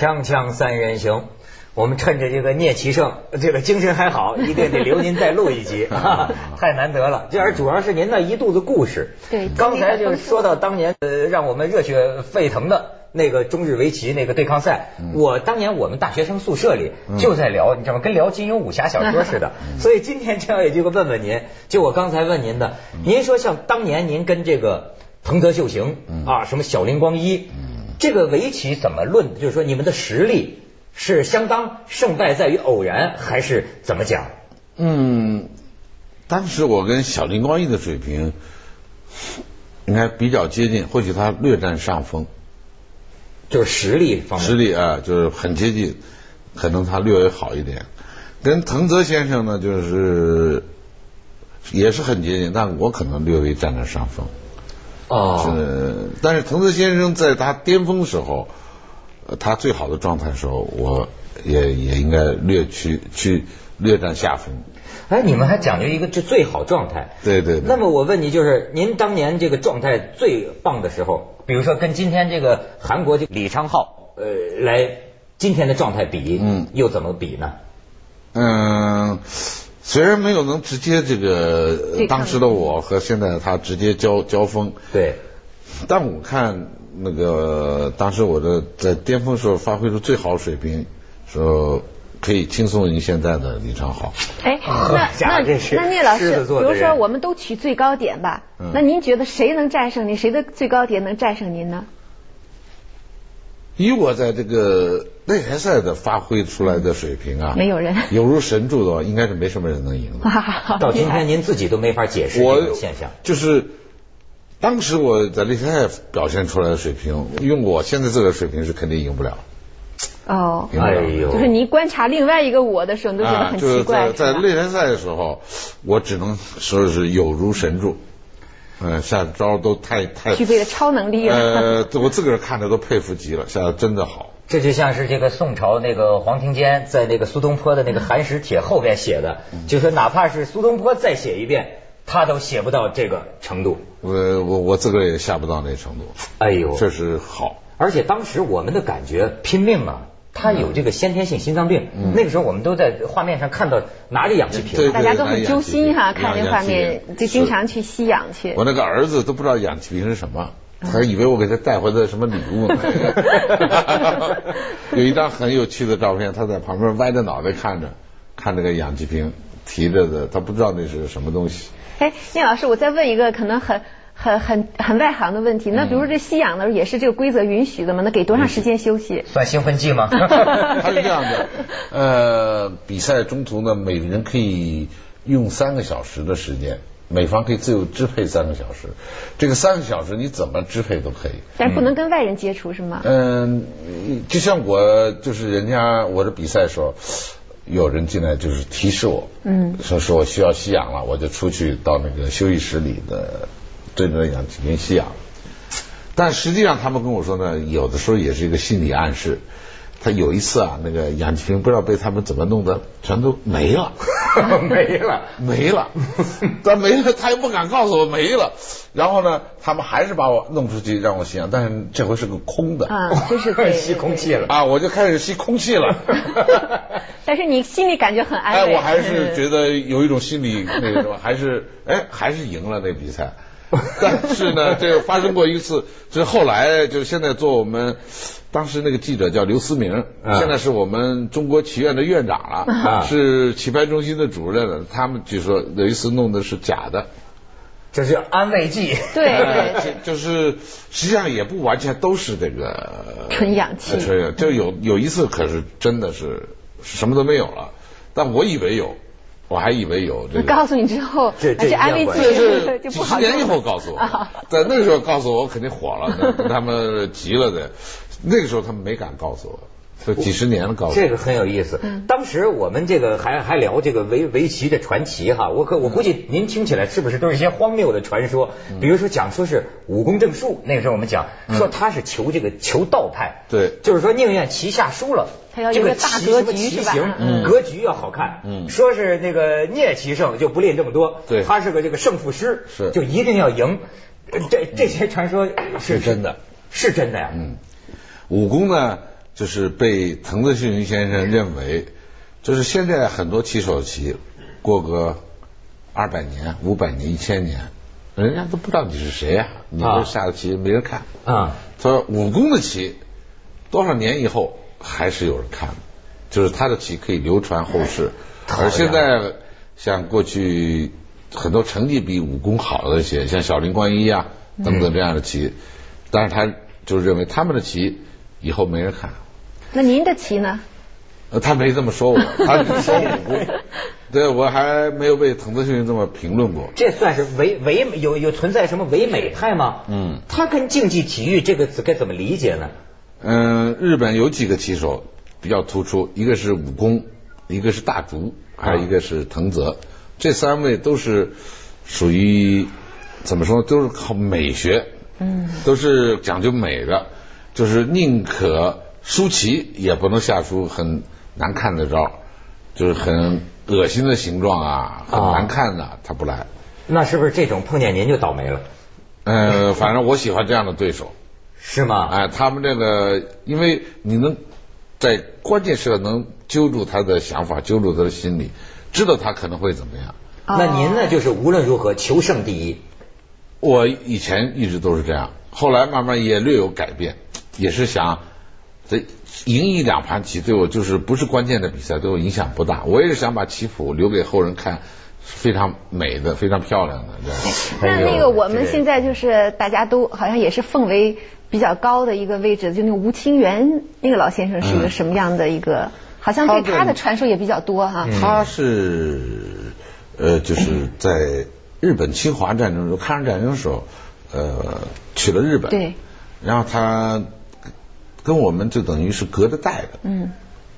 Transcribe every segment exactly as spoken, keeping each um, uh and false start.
锵锵三人行，我们趁着这个聂其胜这个精神还好，一定得留您再录一集，哈哈，太难得了。这而主要是您那一肚子故事。 对， 刚才就说到当年呃让我们热血沸腾的那个中日围棋那个对抗赛，嗯、我当年我们大学生宿舍里就在聊，嗯、你知道吗？跟聊金庸武侠小说似的。嗯、所以今天这样也就问问您，就我刚才问您的，嗯、您说像当年您跟这个藤泽秀行、嗯、啊，什么小林光一。嗯这个围棋怎么论？就是说你们的实力是相当，胜败在于偶然，还是怎么讲？ 嗯，当时我跟小林光一的水平应该比较接近，或许他略占上风， 就是实力方面。 实力啊，就是很接近，可能他略微好一点。跟藤泽先生呢，就是也是很接近，但我可能略微占了上风。 哦， 是，但是藤泽先生在他巅峰时候，呃，他最好的状态时候，我也也应该略去去略占下风。 哎，你们还讲究一个这最好状态。 对对对。 那么我问你，就是您当年这个状态最棒的时候，比如说跟今天这个韩国这李昌镐，呃，来今天的状态比，嗯，又怎么比呢？ 嗯。虽然没有能直接这个当时的我和现在他直接交交锋， 对， 但我看那个当时我的在巅峰时候发挥出最好水平，说可以轻松赢现在的李昌镐。 哎，那那那聂老师，比如说我们都取最高点吧，嗯、那您觉得谁能战胜您？谁的最高点能战胜您呢？ 以我在这个擂台赛的发挥出来的水平啊， 没有人有如神助的话，应该是没什么人能赢的。 到今天您自己都没法解释这种现象。 就是当时我在擂台赛表现出来的水平，用我现在这个水平是肯定赢不了。 哦， 哎呦， 就是你观察另外一个我的时候，你都觉得很奇怪。 啊、就是在在擂台赛的时候，我只能说是有如神助。嗯，下的招都太太具备了超能力了。 呃，我自个儿看着都佩服极了，下的真的好。 这就像是这个宋朝那个黄庭坚在那个苏东坡的那个《寒食帖》后边写的，嗯、就说哪怕是苏东坡再写一遍，他都写不到这个程度。 我我我自个儿也下不到那程度。 哎呦， 确实好。 而且当时我们的感觉拼命啊。他有这个先天性心脏病，嗯、那个时候我们都在画面上看到拿着氧气瓶， 大家都很揪心哈、啊，看那画面就经常去吸氧去。 我那个儿子都不知道氧气瓶是什么，他以为我给他带回的什么礼物呢。有一张很有趣的照片，他在旁边歪着脑袋看着，看这个氧气瓶提着的，他不知道那是什么东西。 哎，聂老师，我再问一个可能很。很很很外行的问题，那比如说这吸氧的时候也是这个规则允许的吗？那给多长时间休息？ 算兴奋剂吗？ 它是这样的，呃，比赛中途呢，每个人可以用三个小时的时间，每方可以自由支配三个小时。这个三个小时你怎么支配都可以， 但是不能跟外人接触是吗？ 嗯，就像我就是人家我的比赛的时候。有人进来就是提示我，嗯，说说我需要吸氧了，我就出去到那个休息室里的对着氧气瓶吸氧。但实际上他们跟我说呢，有的时候也是一个心理暗示。他有一次啊，那个氧气瓶不知道被他们怎么弄的，全都没了， 没了， 没了。但没了，他又不敢告诉我没了。然后呢，他们还是把我弄出去让我吸氧，但是这回是个空的啊，就是吸空气了啊，我就开始吸空气了。 但是你心里感觉很安慰。 哎，我还是觉得有一种心理那个什么，还是哎还是赢了那比赛。但是呢，这发生过一次，就是后来就是现在做我们当时那个记者叫刘思明，啊、现在是我们中国棋院的院长了，啊、是棋牌中心的主任了。他们据说有一次弄的是假的， 这是安慰剂。 对， 呃、就是实际上也不完全都是这个纯氧气， 呃、就有有一次可是真的是什么都没有了，但我以为有。我还以为有这个， 告诉你之后， 这这安慰剂是就不好。 几十年以后告诉我，在那个时候告诉我，我肯定火了，跟他们急了的。那个时候他们没敢告诉我，就几十年了告诉我。 这个很有意思。嗯、当时我们这个还还聊这个围围棋的传奇哈，我可我估计您听起来是不是都是一些荒谬的传说？嗯、比如说讲说是武功正树，那个时候我们讲说他是求这个求道派， 对， 就是说宁愿棋下输了。 他要有个大格局是吧？ 嗯，格局要好看。嗯，说是那个聂棋圣就不练这么多， 对， 他是个这个胜负师， 是就一定要赢。这这些传说是是真的， 是真的呀。 嗯，武功呢， 就是被滕泽秀云先生认为，就是现在很多棋手的棋，过个二百年、五百年、一千年，人家都不知道你是谁啊，你这下的棋没人看啊。他说武功的棋，多少年以后还是有人看的，就是他的棋可以流传后世。而现在像过去很多成绩比武功好的一些，像小林冠一啊等等这样的棋，嗯、但是他就认为他们的棋以后没人看。 那您的棋呢？ 呃，他没这么说我，他只说武功。对，我还没有被滕泽秀云这么评论过。 这算是唯唯有有存在什么唯美派吗？嗯，他跟竞技体育这个词该怎么理解呢？ 嗯，日本有几个棋手比较突出，一个是武功，一个是大竹，还有一个是藤泽，这三位都是属于怎么说，都是靠美学，嗯，都是讲究美的，就是宁可输棋也不能下出很难看的招，就是很恶心的形状啊，很难看的，啊、他不来。 那是不是这种碰见您就倒霉了？ 呃，反正我喜欢这样的对手。 是吗？ 哎，他们这个，因为你能在关键时刻能揪住他的想法，揪住他的心理，知道他可能会怎么样。 哦、那您呢？就是无论如何求胜第一。 我以前一直都是这样，后来慢慢也略有改变，也是想这赢一两盘棋对我就是不是关键的比赛，对我影响不大。我也是想把棋谱留给后人看，非常美的，非常漂亮的。 那那个我们现在就是大家都好像也是奉为比较高的一个位置，就那个吴清源那个老先生是一个什么样的一个？嗯、好像对他的传说也比较多哈。 他是呃，就是在日本侵华战争时候、抗日战争的时候，呃，去了日本。 对。 然后他跟我们就等于是隔着代的。嗯。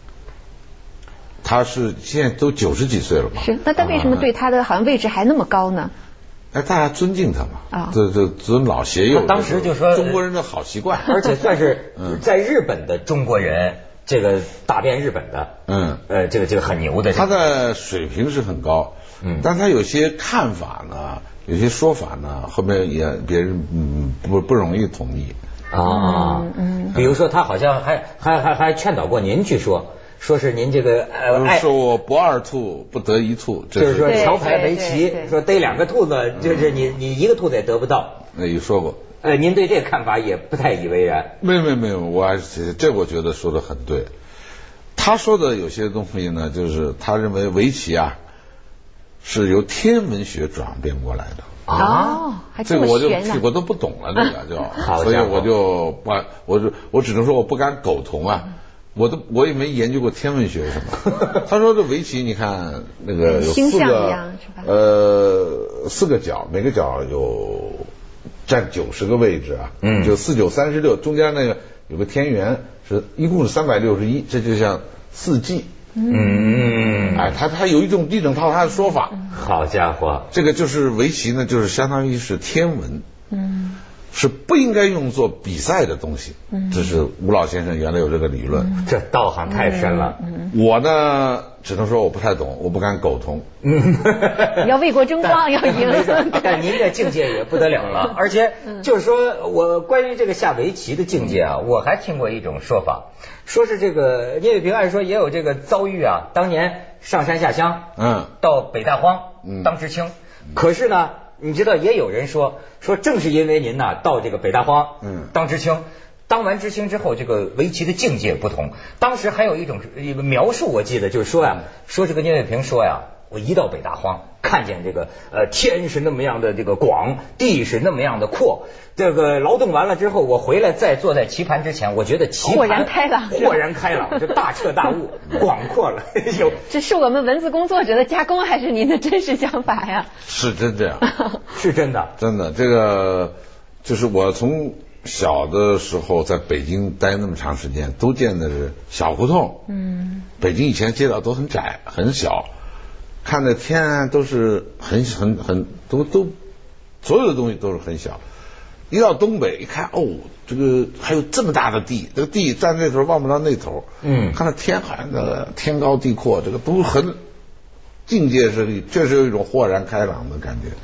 他是现在都九十几岁了嘛？ 是。那他为什么对他的好像位置还那么高呢？ 哎，大家尊敬他嘛，啊，这这尊老携幼， 当时就说中国人的好习惯， 而且算是在日本的中国人，这个打遍日本的，嗯，呃，这个这个很牛的， 他的水平是很高，嗯，但他有些看法呢，有些说法呢，后面也别人嗯不不容易同意啊，嗯，比如说他好像还还还还劝导过您去说。说是您这个呃， 说我不二兔不得一兔， 就是说桥牌围棋，说逮两个兔子，就是你你一个兔子也得不到。 那也说过。 呃，您对这个看法也不太以为然。 没有没有没有，我还是这我觉得说的很对。他说的有些东西呢，就是他认为围棋啊是由天文学转变过来的。 哦，还这么玄呢？这个我就我都不懂了，这个就，所以我就不，我就我只能说我不敢苟同啊。我都我也没研究过天文学什么。他说这围棋，你看那个有四个呃四个角，每个角有占九十个位置啊，嗯，就四九三十六，中间那个有个天元，是一共是三百六十一，这就像四季。嗯，哎，他他有一种一整套他的说法。 好家伙， 这个就是围棋呢，就是相当于是天文。嗯。是不应该用作比赛的东西，嗯、这是吴老先生原来有这个理论。 嗯、这道行太深了。 嗯、我呢，只能说我不太懂，我不敢苟同。 嗯，要为国争光，要赢。 但您这境界也不得了了，而且就是说我关于这个下围棋的境界啊，我还听过一种说法，说是这个聂卫平按说也有这个遭遇啊，当年上山下乡，嗯，到北大荒当知青，嗯、可是呢。你知道也有人说说正是因为您呐到这个北大荒，嗯，当知青，当完知青之后，这个围棋的境界不同。当时还有一种一个描述，我记得就是说呀，说这个聂卫平说呀，我一到北大荒，看见这个呃天是那么样的这个广，地是那么样的阔，这个劳动完了之后，我回来再坐在棋盘之前，我觉得棋盘豁然开朗， 豁然开朗，就大彻大悟，广阔了。有这是我们文字工作者的加工，还是您的真实想法呀？ 是真这样， 是真的， 真的。这个就是我从小的时候在北京待那么长时间，都见的是小胡同。嗯，北京以前街道都很窄很小，看的天都是很很很都都所有的东西都是很小。一到东北一看，哦，这个还有这么大的地，这个地站那头望不到那头，嗯，看到天好像的天高地阔，这个都很境界是确实有一种豁然开朗的感觉。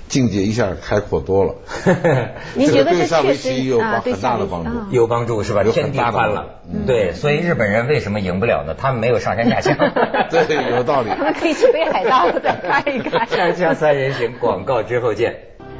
境界一下开阔多了。 您觉得这对下围确实棋有啊，对很大下围棋的帮助啊， 有帮助是吧？ 有天地很大的宽了， 嗯对，所以日本人为什么赢不了呢？他们没有上山下乡。 对，有道理。 他们可以去北海道再看一看。 上下三人行，广告之后见。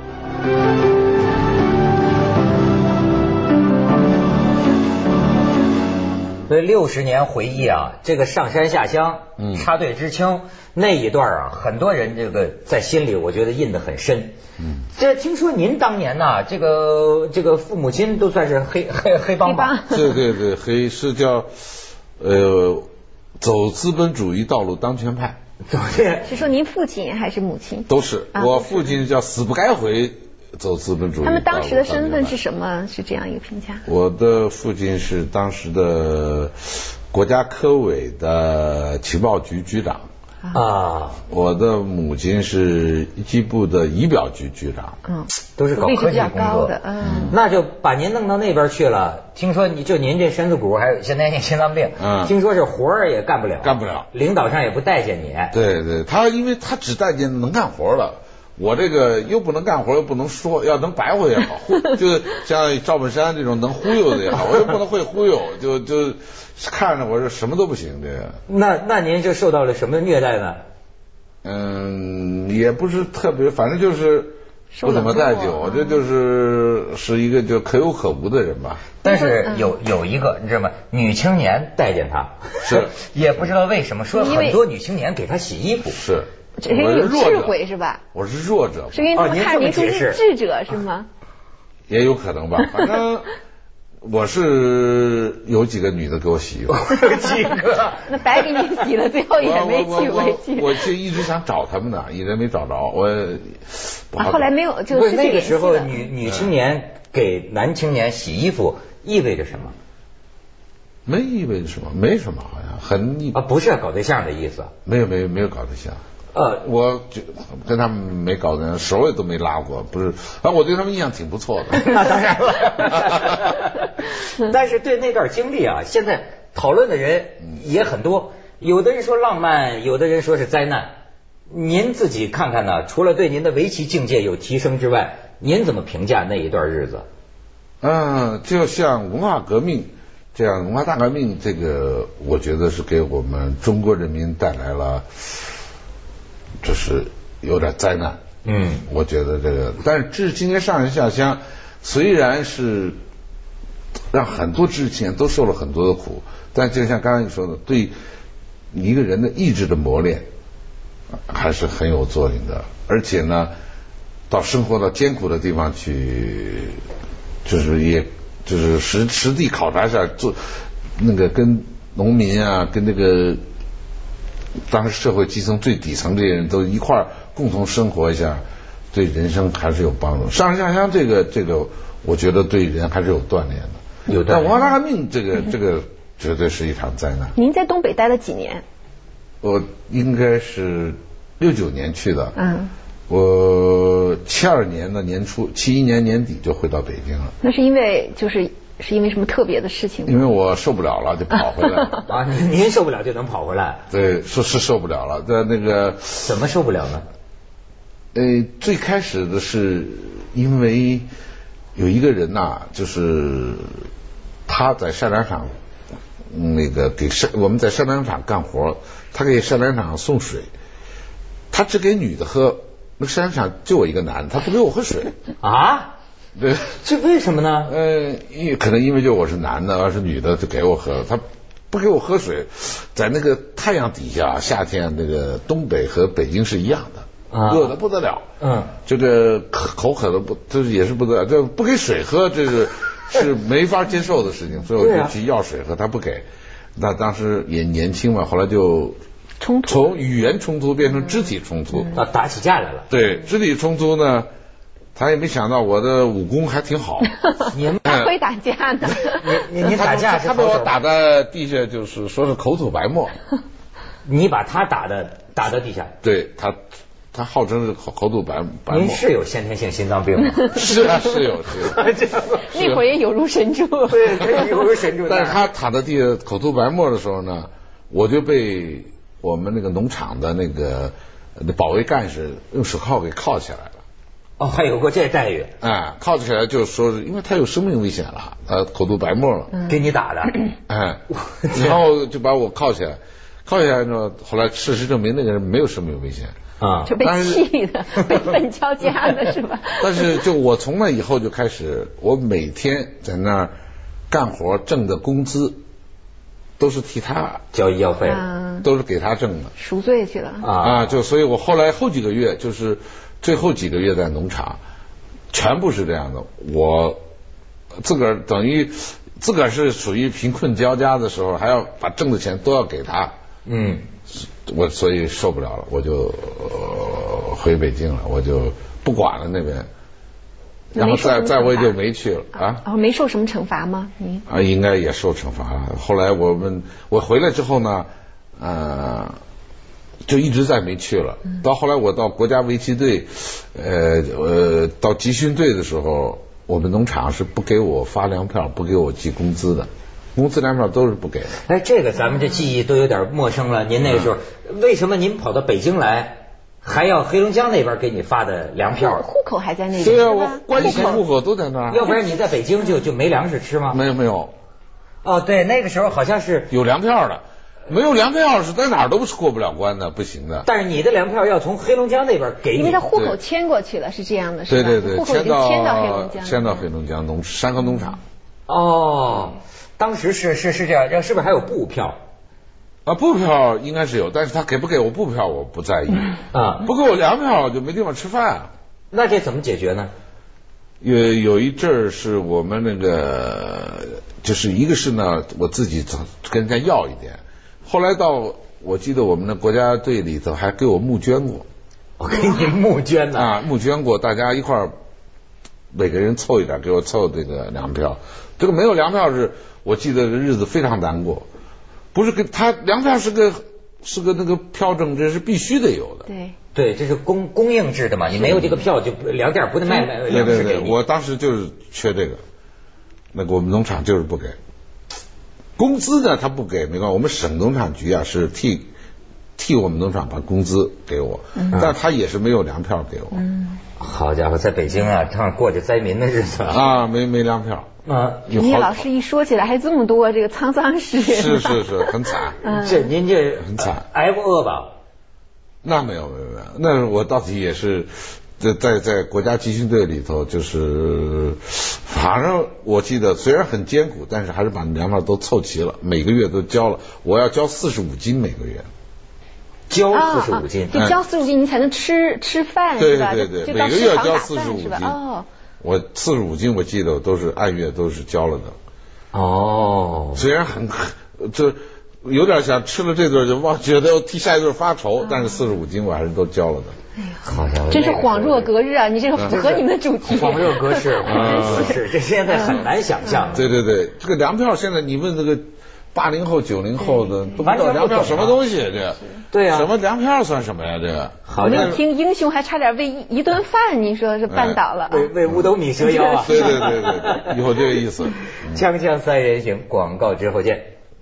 所以六十年回忆啊，这个上山下乡， 嗯插队知青那一段啊，很多人这个在心里，我觉得印得很深。嗯，这听说您当年呐、这个这个父母亲都算是黑黑黑帮吧？ 对对对，黑是叫呃走资本主义道路当权派， 怎么这？ 是说您父亲还是母亲？ 都是。 啊我父亲叫死不该回走资本主义道路。 他们当时的身份是什么？ 什么？是这样一个评价？ 我的父亲是当时的国家科委的情报局局长。 啊， 我的母亲是一机部的仪表局局长。 嗯， 都是搞科技工作的，嗯， 那就把您弄到那边去了。听说你就您这身子骨还有现在那心脏病， 嗯听说是活儿也干不了， 干不了， 领导上也不待见你。 对对，他因为他只待见能干活的，我这个又不能干活又不能说，要能白活也好，忽就是像赵本山这种能忽悠的也好，我又不能会忽悠，就就看着我这什么都不行这个。 那那您就受到了什么虐待呢？ 嗯，也不是特别，反正就是不怎么待见我，这就是是一个就可有可无的人吧。 但是有有一个你知道吗？女青年待见他， 是也不知道为什么，说因为很多女青年给他洗衣服。 是， 这是有智慧是吧？ 我是弱者， 是因为他们看您出是智者是吗？ 也有可能吧，反正我是有几个女的给我洗衣服。 几个？ 那白给你洗了，最后也没娶回去。 我就一直想找他们呢，一直没找着。我不好后来没有，就不是那个时候女女青年给男青年洗衣服意味着什么？ 没意味着什么，没什么，好像很啊，不是搞对象的意思。 没有没有没有搞对象。 呃， 我就跟他们没搞对象，手也都没拉过，不是。反正我对他们印象挺不错的。 那当然了。但是对那段经历啊，现在讨论的人也很多，有的人说浪漫，有的人说是灾难。您自己看看呢？除了对您的围棋境界有提升之外，您怎么评价那一段日子？ 嗯，就像文化革命这样，文化大革命这个，我觉得是给我们中国人民带来了，就是有点灾难。 嗯， 我觉得这个，但是知识青年上山下乡，虽然是让很多知识青年都受了很多的苦，但就像刚才你说的，对一个人的意志的磨练还是很有作用的。而且呢，到生活到艰苦的地方去，就是也就是实实地考察一下，做那个跟农民啊，跟那个当时社会基层最底层这些人都一块儿共同生活一下，对人生还是有帮助。上山下乡这个这个，我觉得对人还是有锻炼的。 有锻炼。 但文化大革命这个这个绝对是一场灾难。 您在东北待了几年？ 我应该是六九年去的。 嗯。 我七二年的年初，七一年年底就回到北京了。 那是因为就是是因为什么特别的事情吗？ 因为我受不了了，就跑回来了。 啊，您您受不了就能跑回来？ 对，是是受不了了。在那个怎么受不了呢？ 呃，最开始的是因为有一个人呐、啊，就是他在晒粮场，那个给晒我们在晒粮场干活，他给晒粮场送水，他只给女的喝。那个晒粮场就我一个男的，他不给我喝水啊？ 对， 这为什么呢？ 呃，因可能因为就我是男的，要是女的就给我喝，他不给我喝水，在那个太阳底下，夏天那个东北和北京是一样的， 啊、 热的不得了。 嗯， 这个口渴的不，这也是不得了，这不给水喝，这是是没法接受的事情，所以我就去要水喝，他不给。那当时也年轻嘛，后来就。 冲突， 从语言冲突变成肢体冲突， 啊、嗯，打起架来了。 对，肢体冲突呢，他也没想到我的武功还挺好。 您还会打架呢？ 你你你打架是他被我打在地下，就是说是口吐白沫。 你把他打的打到地下？ 对他，他号称是口口吐白白沫。 您是有先天性心脏病吗？ 是啊，是有是有。 那会儿也有如神助， 对，有如神助。 但是他躺在地下口吐白沫的时候呢，我就被。我们那个农场的那个保卫干事用手铐给铐起来了。 哦，还有过这待遇？ 哎，铐起来就说是因为他有生命危险了，呃，口吐白沫了， 嗯、给你打的。 哎，然后就把我铐起来，铐起来呢，后来事实证明那个人没有生命危险。 啊， 就被气的，被愤交加的是吧？ 但是就我从那以后就开始，我每天在那儿干活挣的工资，都是替他交医药费， 啊、 都是给他挣的， 赎罪去了啊啊！就所以我后来后几个月，就是最后几个月在农场，全部是这样的。我自个儿等于自个儿是属于贫困交加的时候，还要把挣的钱都要给他， 嗯。 我所以受不了了，我就、呃、回北京了，我就不管了那边，然后再再我也就没去了啊。 哦，没受什么惩罚吗？你啊，应该也受惩罚了。后来我们我回来之后呢，呃，就一直再没去了。嗯、到后来我到国家围棋队，呃呃，到集训队的时候，我们农场是不给我发粮票，不给我寄工资的。工资粮票都是不给的。 哎，这个咱们这记忆都有点陌生了。您那个时候、嗯、为什么您跑到北京来，还要黑龙江那边给你发的粮票？ 户口还在那边。 对啊，我关系户口都在那儿。 要不然你在北京就就没粮食吃吗？ 没有没有。 哦，对，那个时候好像是有粮票的，没有粮票是在哪儿都是过不了关的，不行的。 但是你的粮票要从黑龙江那边给你， 因为他户口迁过去了，是这样的，是吧？ 对对对， 户口已经迁到黑龙江， 迁到黑龙江农山河农场。 哦。当时是是是这样，这是不是还有布票？ 啊，布票应该是有，但是他给不给我布票我不在意啊， 不给我粮票就没地方吃饭。 那这怎么解决呢？ 有有一阵儿是我们那个，就是一个是呢，我自己跟人家要一点，后来到我记得我们的国家队里头还给我募捐过， 我给你募捐呢啊，募捐过，大家一块儿每个人凑一点，给我凑这个粮票。这个没有粮票是。我记得日子非常难过，不是给他粮票是个是个那个票证，这是必须得有的。 对对，这是供供应制的嘛，你没有这个票就粮店不能卖卖粮食给你。 对对对，我当时就是缺这个，那个我们农场就是不给，工资呢他不给没关系，我们省农场局啊是替替我们农场把工资给我，嗯、但他也是没有粮票给我。嗯， 好家伙，在北京啊，正好过着灾民的日子啊，没没粮票。 啊， 你老师一说起来还这么多这个沧桑事， 是是是，很惨。 嗯、 这您这很惨， 挨过饿吧？ 那没有没有没有，那我到底也是在在在国家集训队里头，就是反正我记得虽然很艰苦，但是还是把粮票都凑齐了，每个月都交了，我要交四十五斤每个月。 交四十五斤， 就交四十五斤，你才能吃吃饭， 对是吧？ 对对， 就每个月交四十五斤。 哦。 我四十五斤，我记得都是按月都是交了的。 哦， 虽然很就有点想吃了这顿就忘，觉得要替下一顿发愁，哦、但是四十五斤我还是都交了的。 哎呀， 好家伙， 真是恍若隔日啊！你这个符合你们的主题。 恍若隔世，是这现在很难想象。 对对对，这个粮票现在你问这个八零后、九零后的都不知道粮票什么东西，这对呀， 什么粮票算什么呀？这个好像听英雄还差点为一顿饭，你说是绊倒了， 为为五斗米折腰啊！ 对对对对对，以后这个意思。 锵锵三人行，广告之后见。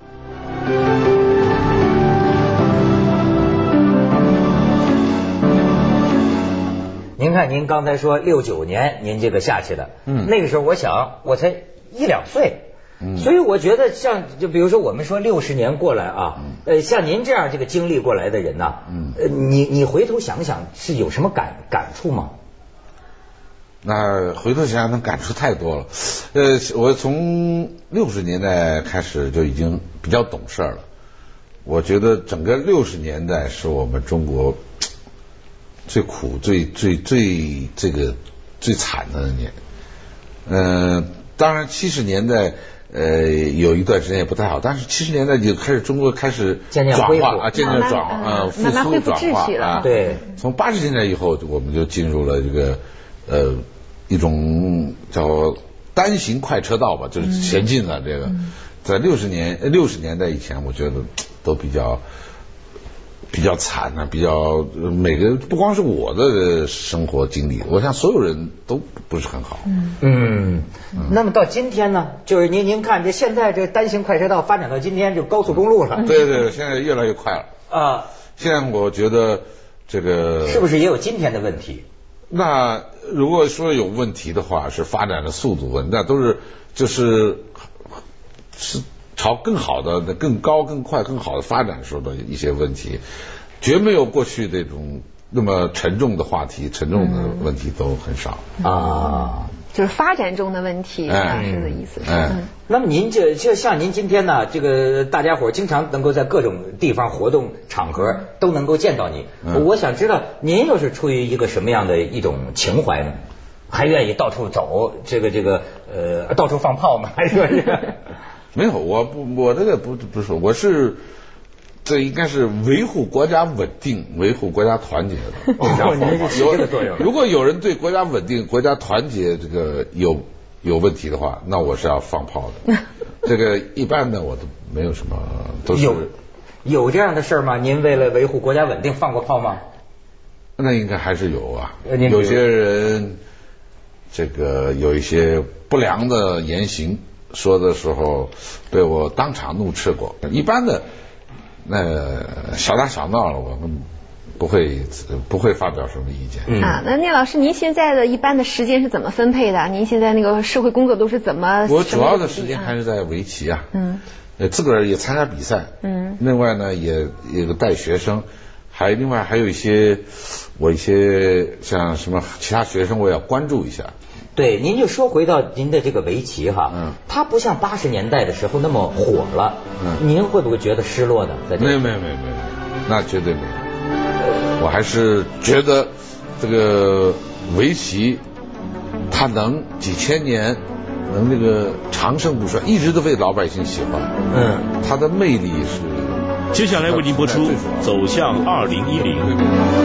您看，您刚才说六九年您这个下去的，嗯，那个时候我想我才一两岁。嗯、所以我觉得像就比如说我们说六十年过来啊，嗯、呃，像您这样这个经历过来的人呐，嗯，呃，你你回头想想是有什么感感触吗？ 那回头想想能感触太多了。呃，我从六十年代开始就已经比较懂事了。我觉得整个六十年代是我们中国最苦、最最最这个最惨的年。嗯、呃，当然七十年代。呃，有一段时间也不太好，但是七十年代就开始中国开始渐渐转化啊，渐渐转化啊，复苏转化啊。 对， 从八十年代以后，我们就进入了这个呃一种叫单行快车道吧，就是前进了。这个在六十年六十年代以前，我觉得都比较比较惨啊，比较每个不光是我的生活经历，我想所有人都不是很好。 嗯嗯，那么到今天呢，就是您您看这现在这单行快车道发展到今天就高速公路了。 对对，现在越来越快了。 啊， 现在我觉得这个是不是也有今天的问题？ 那如果说有问题的话，是发展的速度问题，那都是就是是朝更好的、更高、更快、更好的发展时候的一些问题，绝没有过去这种那么沉重的话题、沉重的问题都很少、 嗯、 啊。 就是发展中的问题，老师的意思是。嗯嗯、那么您这就像您今天呢，这个大家伙经常能够在各种地方活动场合都能够见到你，嗯、我想知道您又是出于一个什么样的一种情怀呢？还愿意到处走，这个这个呃到处放炮吗？还是说是？ 没有，我不，我这个不不是，我是。这应该是维护国家稳定、维护国家团结的。 哦，您是起这个作用。 如果有人对国家稳定、国家团结这个有有问题的话，那我是要放炮的。这个一般的我都没有什么，都是有有这样的事吗？您为了维护国家稳定放过炮吗？ 那应该还是有啊。有些人这个有一些不良的言行说的时候，被我当场怒斥过。一般的。那小打小闹了，我们不会不会发表什么意见。 嗯、啊，那聂老师，您现在的一般的时间是怎么分配的？您现在那个社会工作都是怎么？ 我主要的时间还是在围棋啊，嗯，呃，自个儿也参加比赛，嗯，另外呢也也带学生，还另外还有一些我一些像什么其他学生我也要关注一下。 对，您就说回到您的这个围棋哈，嗯，它不像八十年代的时候那么火了，嗯，您会不会觉得失落呢？在这没有没有没有没有，那绝对没有，我还是觉得这个围棋它能几千年能这个长盛不衰，一直都被老百姓喜欢，嗯，它的魅力是。 接下来为您播出《走向二零一零》。